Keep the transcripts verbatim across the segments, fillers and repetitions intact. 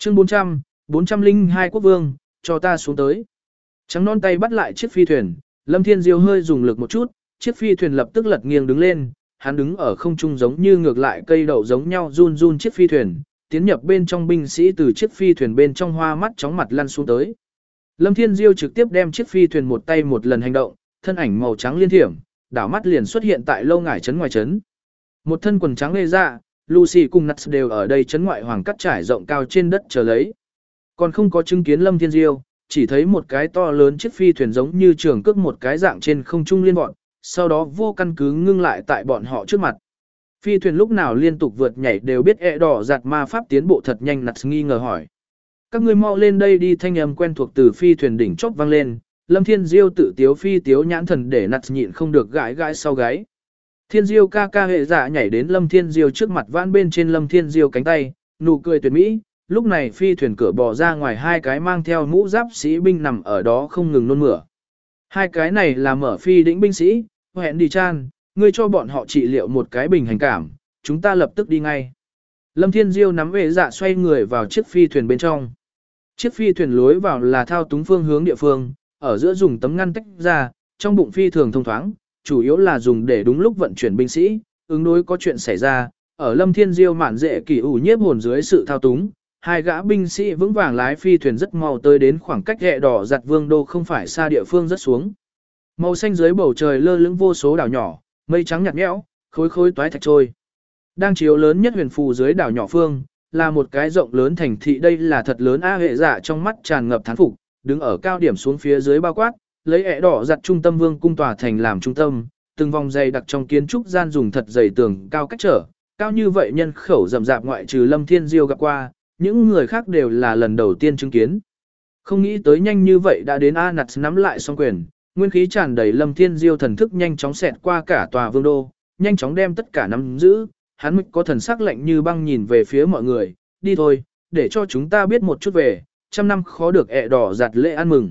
Chương bốn trăm, bốn trăm linh hai quốc vương, cho ta xuống tới. Trắng non tay bắt lại chiếc phi thuyền, Lâm Thiên Diêu hơi dùng lực một chút, chiếc phi thuyền lập tức lật nghiêng đứng lên, hắn đứng ở không trung giống như ngược lại cây đậu giống nhau run run chiếc phi thuyền, tiến nhập bên trong binh sĩ từ chiếc phi thuyền bên trong hoa mắt chóng mặt lăn xuống tới. Lâm Thiên Diêu trực tiếp đem chiếc phi thuyền một tay một lần hành động, thân ảnh màu trắng liên thiểm, đảo mắt liền xuất hiện tại lâu ngải trấn ngoài trấn. Một thân quần trắng lê ra, Lucy cùng Nuts đều ở đây trấn ngoại hoàng cắt trải rộng cao trên đất chờ lấy. Còn không có chứng kiến Lâm Thiên Diêu, chỉ thấy một cái to lớn chiếc phi thuyền giống như trường cước một cái dạng trên không trung liên bọn, sau đó vô căn cứ ngưng lại tại bọn họ trước mặt. Phi thuyền lúc nào liên tục vượt nhảy đều biết ẹ đỏ giặt ma pháp tiến bộ thật nhanh. Nuts nghi ngờ hỏi. Các ngươi mau lên đây đi, thanh âm quen thuộc từ phi thuyền đỉnh chóp vang lên. Lâm Thiên Diêu tự tiếu phi tiếu nhãn thần để Nuts nhịn không được gãi gãi sau gáy. Thiên Diêu ca ca hệ dạ nhảy đến Lâm Thiên Diêu trước mặt vãn bên trên Lâm Thiên Diêu cánh tay, nụ cười tuyệt mỹ. Lúc này phi thuyền cửa bò ra ngoài hai cái mang theo mũ giáp sĩ binh nằm ở đó không ngừng nôn mửa. Hai cái này là mở phi đĩnh binh sĩ, hẹn đi chan, ngươi cho bọn họ trị liệu một cái bình hành cảm, chúng ta lập tức đi ngay. Lâm Thiên Diêu nắm vệ dạ xoay người vào chiếc phi thuyền bên trong. Chiếc phi thuyền lối vào là thao túng phương hướng địa phương, ở giữa dùng tấm ngăn tách ra, trong bụng phi thường thông thoáng, chủ yếu là dùng để đúng lúc vận chuyển binh sĩ, ứng đối có chuyện xảy ra. Ở Lâm Thiên Diêu mạn dễ kỳ ủ nhiếp hồn dưới sự thao túng, hai gã binh sĩ vững vàng lái phi thuyền rất mau tới đến khoảng cách ghẹ đỏ giặt vương đô không phải xa địa phương rất xuống. Màu xanh dưới bầu trời lơ lửng vô số đảo nhỏ, mây trắng nhạt nhẽo, khối khối toái thạch trôi. Đang chiếu lớn nhất huyền phù dưới đảo nhỏ phương, là một cái rộng lớn thành thị, đây là thật lớn a hệ dạ trong mắt tràn ngập thán phục, đứng ở cao điểm xuống phía dưới bao quát, lấy ẻ đỏ giặt trung tâm vương cung tòa thành làm trung tâm, từng vòng dày đặc trong kiến trúc gian dùng thật dày tường cao cách trở, cao như vậy nhân khẩu rậm rạp ngoại trừ Lâm Thiên Diêu gặp qua, những người khác đều là lần đầu tiên chứng kiến. Không nghĩ tới nhanh như vậy đã đến A Nats nắm lại song quyền, nguyên khí tràn đầy Lâm Thiên Diêu thần thức nhanh chóng xẹt qua cả tòa vương đô, nhanh chóng đem tất cả nắm giữ, hắn có thần sắc lạnh như băng nhìn về phía mọi người, đi thôi, để cho chúng ta biết một chút về, trăm năm khó được ẹ đỏ giặt lễ ăn mừng.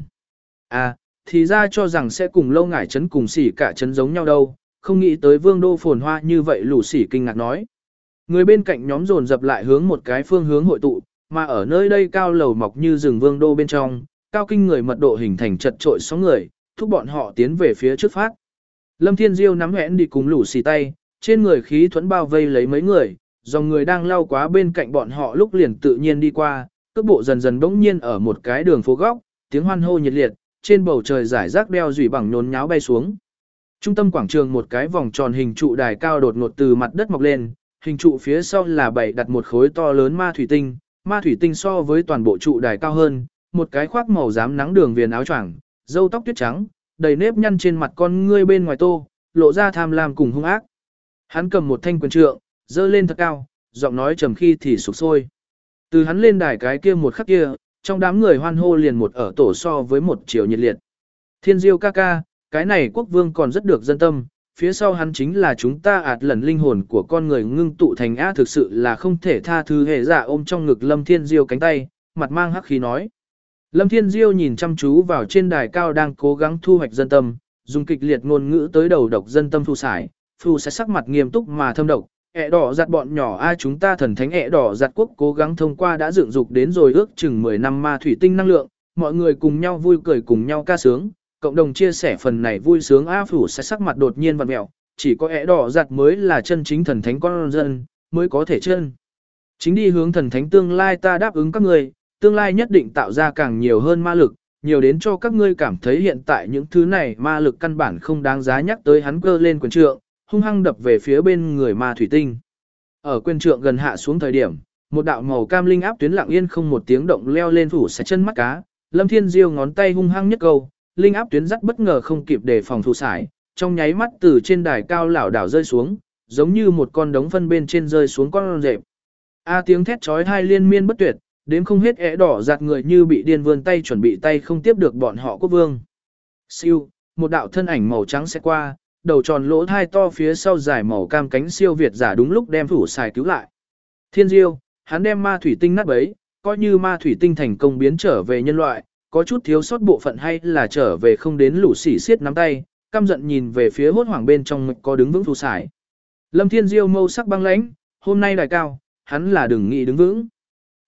À, thì ra cho rằng sẽ cùng lâu ngải trấn cùng xỉ cả trấn giống nhau đâu, không nghĩ tới vương đô phồn hoa như vậy. Lũ xỉ kinh ngạc nói. Người bên cạnh nhóm dồn dập lại hướng một cái phương hướng hội tụ, mà ở nơi đây cao lầu mọc như rừng vương đô bên trong, cao kinh người mật độ hình thành chật trội sóng người, thúc bọn họ tiến về phía trước phát. Lâm Thiên Diêu nắm hẹn đi cùng lũ xì tay, trên người khí thuẫn bao vây lấy mấy người, dòng người đang lao quá bên cạnh bọn họ lúc liền tự nhiên đi qua, cước bộ dần dần bỗng nhiên ở một cái đường phố góc, tiếng hoan hô nhiệt liệt, trên bầu trời rải rác đeo dùy bằng nhốn nháo bay xuống. Trung tâm quảng trường một cái vòng tròn hình trụ đài cao đột ngột từ mặt đất mọc lên, hình trụ phía sau là bày đặt một khối to lớn ma thủy tinh, ma thủy tinh so với toàn bộ trụ đài cao hơn, một cái khoác màu xám nắng đường viền áo choàng, râu tóc tuyết trắng, đầy nếp nhăn trên mặt con ngươi bên ngoài tô, lộ ra tham lam cùng hung ác. Hắn cầm một thanh quyền trượng, dơ lên thật cao, giọng nói trầm khi thì sục sôi. Từ hắn lên đài cái kia một khắc kia, trong đám người hoan hô liền một ở tổ so với một chiều nhiệt liệt. Thiên Diêu ca ca, cái này quốc vương còn rất được dân tâm, phía sau hắn chính là chúng ta ạt lần linh hồn của con người ngưng tụ thành á, thực sự là không thể tha thứ. Hệ dạ ôm trong ngực Lâm Thiên Diêu cánh tay, mặt mang hắc khí nói. Lâm Thiên Diêu nhìn chăm chú vào trên đài cao đang cố gắng thu hoạch dân tâm, dùng kịch liệt ngôn ngữ tới đầu độc dân tâm phù sải, phù sẽ sắc mặt nghiêm túc mà thâm độc. Ế đỏ giặt bọn nhỏ ai chúng ta thần thánh ế đỏ giặt quốc cố gắng thông qua đã dựng dục đến rồi ước chừng mười năm ma thủy tinh năng lượng, mọi người cùng nhau vui cười cùng nhau ca sướng, cộng đồng chia sẻ phần này vui sướng. A phủ sẽ sắc mặt đột nhiên vặn mẹo, chỉ có ế đỏ giặt mới là chân chính thần thánh con dân, mới có thể chân chính đi hướng thần thánh tương lai. Ta đáp ứng các ngươi, tương lai nhất định tạo ra càng nhiều hơn ma lực, nhiều đến cho các ngươi cảm thấy hiện tại những thứ này ma lực căn bản không đáng giá nhắc tới. Hắn cơ lên quyền trượng, hung hăng đập về phía bên người ma thủy tinh. Ở quyền trượng gần hạ xuống thời điểm, một đạo màu cam linh áp tuyến lặng yên không một tiếng động leo lên phủ sẽ chân mắt cá. Lâm Thiên Diêu ngón tay hung hăng nhất câu, linh áp tuyến dắt bất ngờ không kịp để phòng thủ sải, trong nháy mắt từ trên đài cao lảo đảo rơi xuống, giống như một con đống phân bên trên rơi xuống con rệp. A tiếng thét chói tai liên miên bất tuyệt, đến không hết ẻ đỏ giặt người như bị điên vươn tay chuẩn bị tay không tiếp được bọn họ quốc vương. Siêu, một đạo thân ảnh màu trắng sẽ qua, đầu tròn lỗ thai to phía sau dài màu cam cánh siêu việt giả đúng lúc đem phủ xài cứu lại. Thiên Diêu, hắn đem ma thủy tinh nát bấy, coi như ma thủy tinh thành công biến trở về nhân loại, có chút thiếu sót bộ phận hay là trở về không đến. Lũ xỉ xiết nắm tay, căm giận nhìn về phía hốt hoảng bên trong mực có đứng vững phủ xài. Lâm Thiên Diêu mâu sắc băng lãnh, hôm nay đài cao, hắn là đừng nghĩ đứng vững.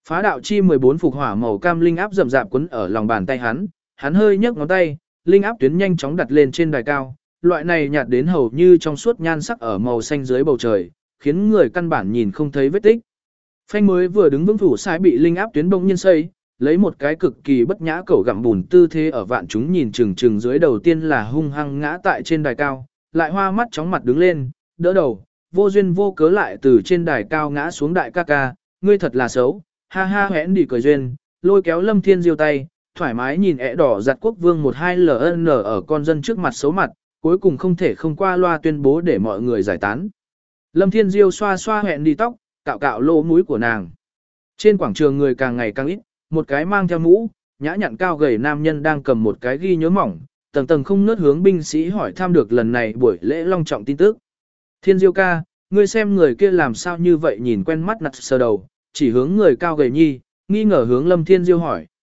Phá đạo chi mười bốn phục hỏa màu cam linh áp rậm rạp quấn ở lòng bàn tay hắn, hắn hơi nhấc ngón tay, linh áp tuyến nhanh chóng đặt lên trên đài cao, loại này nhạt đến hầu như trong suốt nhan sắc ở màu xanh dưới bầu trời, khiến người căn bản nhìn không thấy vết tích. Phanh mới vừa đứng vững phủ sai bị linh áp tuyến bỗng nhiên xây, lấy một cái cực kỳ bất nhã cẩu gặm bùn tư thế ở vạn chúng nhìn chừng chừng dưới đầu tiên là hung hăng ngã tại trên đài cao, lại hoa mắt chóng mặt đứng lên, đỡ đầu, vô duyên vô cớ lại từ trên đài cao ngã xuống đại ca ca, ngươi thật là xấu, ha ha hẽn đi cười duyên, lôi kéo Lâm Thiên Diêu tay, thoải mái nhìn ẻ đỏ giặt quốc vương một hai ln ở con dân trước mặt xấu mặt, cuối cùng không thể không qua loa tuyên bố để mọi người giải tán. Lâm Thiên Diêu xoa xoa hẹn đi tóc, cạo cạo lỗ mũi của nàng. Trên quảng trường người càng ngày càng ít, một cái mang theo mũ, nhã nhặn cao gầy nam nhân đang cầm một cái ghi nhớ mỏng, tầng tầng không nớt hướng binh sĩ hỏi thăm được lần này buổi lễ long trọng tin tức. Thiên Diêu ca, ngươi xem người kia làm sao như vậy nhìn quen mắt nặt sờ đầu, chỉ hướng người cao gầy nhi, nghi ngờ hướng Lâm Thiên Diêu hỏi.